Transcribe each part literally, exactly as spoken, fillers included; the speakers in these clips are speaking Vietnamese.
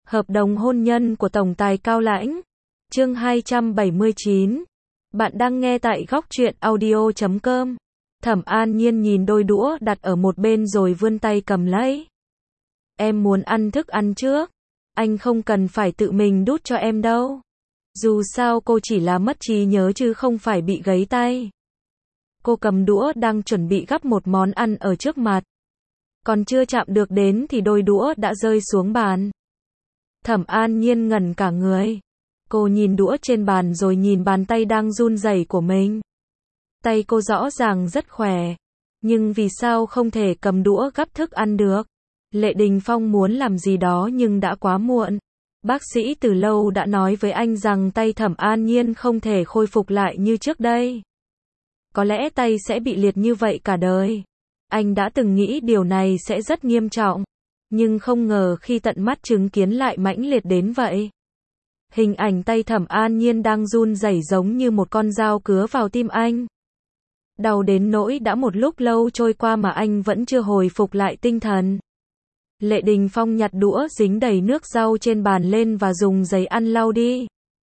Hợp đồng hôn nhân của tổng tài Cao Lãnh. Chương hai trăm bảy mươi chín. Bạn đang nghe tại góc truyện audio chấm com. Thẩm An Nhiên nhìn đôi đũa đặt ở một bên rồi vươn tay cầm lấy. Em muốn ăn thức ăn trước. Anh không cần phải tự mình đút cho em đâu. Dù sao cô chỉ là mất trí nhớ chứ không phải bị gấy tay. Cô cầm đũa đang chuẩn bị gắp một món ăn ở trước mặt. Còn chưa chạm được đến thì đôi đũa đã rơi xuống bàn. Thẩm An Nhiên ngẩn cả người. Cô nhìn đũa trên bàn rồi nhìn bàn tay đang run rẩy của mình. Tay cô rõ ràng rất khỏe. Nhưng vì sao không thể cầm đũa gắp thức ăn được? Lệ Đình Phong muốn làm gì đó nhưng đã quá muộn. Bác sĩ từ lâu đã nói với anh rằng tay Thẩm An Nhiên không thể khôi phục lại như trước đây. Có lẽ tay sẽ bị liệt như vậy cả đời. Anh đã từng nghĩ điều này sẽ rất nghiêm trọng. Nhưng không ngờ khi tận mắt chứng kiến lại mãnh liệt đến vậy. Hình ảnh tay Thẩm An Nhiên đang run rẩy giống như một con dao cứa vào tim anh. Đau đến nỗi đã một lúc lâu trôi qua mà anh vẫn chưa hồi phục lại tinh thần. Lệ Đình Phong nhặt đũa dính đầy nước rau trên bàn lên và dùng giấy ăn lau đi.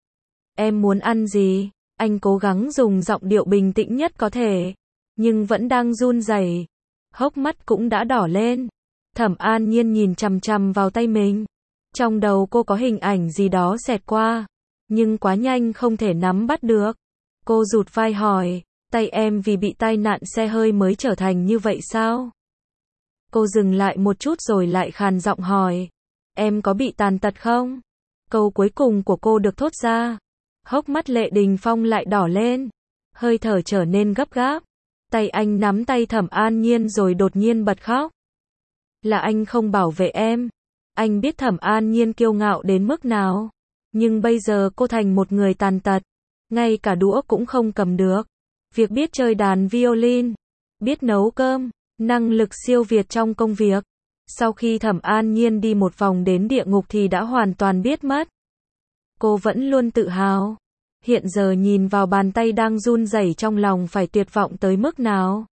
Em muốn ăn gì? Anh cố gắng dùng giọng điệu bình tĩnh nhất có thể. Nhưng vẫn đang run rẩy. Hốc mắt cũng đã đỏ lên. Thẩm An Nhiên nhìn chằm chằm vào tay mình. Trong đầu cô có hình ảnh gì đó xẹt qua. Nhưng quá nhanh không thể nắm bắt được. Cô rụt vai hỏi, tay em vì bị tai nạn xe hơi mới trở thành như vậy sao? Cô dừng lại một chút rồi lại khàn giọng hỏi, em có bị tàn tật không? Câu cuối cùng của cô được thốt ra. Hốc mắt Lệ Đình Phong lại đỏ lên. Hơi thở trở nên gấp gáp. Tay anh nắm tay Thẩm An Nhiên rồi đột nhiên bật khóc. Là anh không bảo vệ em. Anh biết Thẩm An Nhiên kiêu ngạo đến mức nào. Nhưng bây giờ cô thành một người tàn tật. Ngay cả đũa cũng không cầm được. Việc biết chơi đàn violin, biết nấu cơm, năng lực siêu việt trong công việc. Sau khi Thẩm An Nhiên đi một vòng đến địa ngục thì đã hoàn toàn biết mất. Cô vẫn luôn tự hào. Hiện giờ nhìn vào bàn tay đang run rẩy trong lòng phải tuyệt vọng tới mức nào.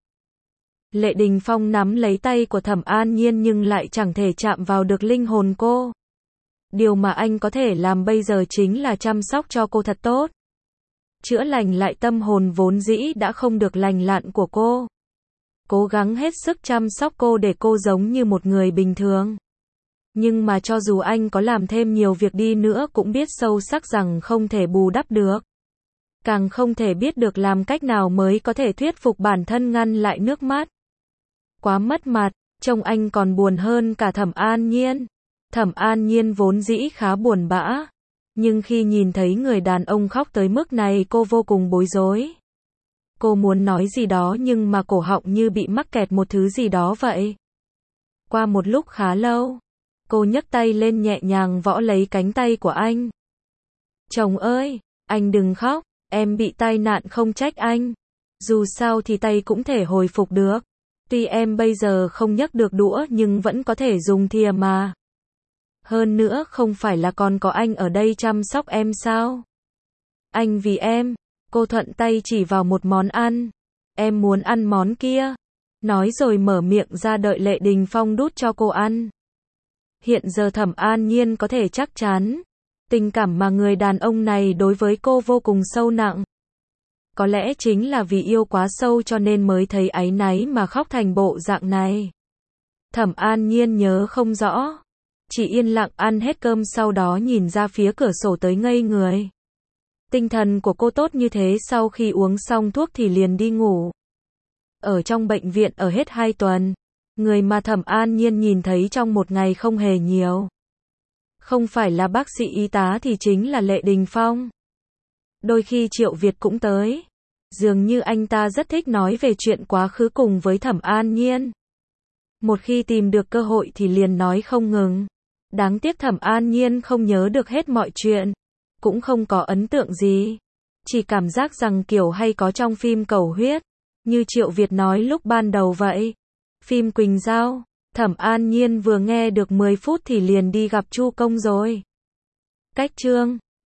Lệ Đình Phong nắm lấy tay của Thẩm An Nhiên nhưng lại chẳng thể chạm vào được linh hồn cô. Điều mà anh có thể làm bây giờ chính là chăm sóc cho cô thật tốt. Chữa lành lại tâm hồn vốn dĩ đã không được lành lặn của cô. Cố gắng hết sức chăm sóc cô để cô giống như một người bình thường. Nhưng mà cho dù anh có làm thêm nhiều việc đi nữa cũng biết sâu sắc rằng không thể bù đắp được. Càng không thể biết được làm cách nào mới có thể thuyết phục bản thân ngăn lại nước mắt. Quá mất mặt, trông anh còn buồn hơn cả Thẩm An Nhiên. Thẩm An Nhiên vốn dĩ khá buồn bã. Nhưng khi nhìn thấy người đàn ông khóc tới mức này cô vô cùng bối rối. Cô muốn nói gì đó nhưng mà cổ họng như bị mắc kẹt một thứ gì đó vậy. Qua một lúc khá lâu, cô nhấc tay lên nhẹ nhàng võ lấy cánh tay của anh. Chồng ơi, anh đừng khóc, em bị tai nạn không trách anh. Dù sao thì tay cũng thể hồi phục được. Tuy em bây giờ không nhấc được đũa nhưng vẫn có thể dùng thìa mà. Hơn nữa không phải là còn có anh ở đây chăm sóc em sao? Anh vì em, cô thuận tay chỉ vào một món ăn. Em muốn ăn món kia. Nói rồi mở miệng ra đợi Lệ Đình Phong đút cho cô ăn. Hiện giờ Thẩm An Nhiên có thể chắc chắn. Tình cảm mà người đàn ông này đối với cô vô cùng sâu nặng. Có lẽ chính là vì yêu quá sâu cho nên mới thấy áy náy mà khóc thành bộ dạng này. Thẩm An Nhiên nhớ không rõ. Chỉ yên lặng ăn hết cơm sau đó nhìn ra phía cửa sổ tới ngây người. Tinh thần của cô tốt như thế sau khi uống xong thuốc thì liền đi ngủ. Ở trong bệnh viện ở hết hai tuần. Người mà Thẩm An Nhiên nhìn thấy trong một ngày không hề nhiều. Không phải là bác sĩ y tá thì chính là Lệ Đình Phong. Đôi khi Triệu Việt cũng tới. Dường như anh ta rất thích nói về chuyện quá khứ cùng với Thẩm An Nhiên. Một khi tìm được cơ hội thì liền nói không ngừng. Đáng tiếc Thẩm An Nhiên không nhớ được hết mọi chuyện. Cũng không có ấn tượng gì. Chỉ cảm giác rằng kiểu hay có trong phim cầu huyết. Như Triệu Việt nói lúc ban đầu vậy. Phim Quỳnh Giao. Thẩm An Nhiên vừa nghe được mười phút thì liền đi gặp Chu Công rồi. Cách chương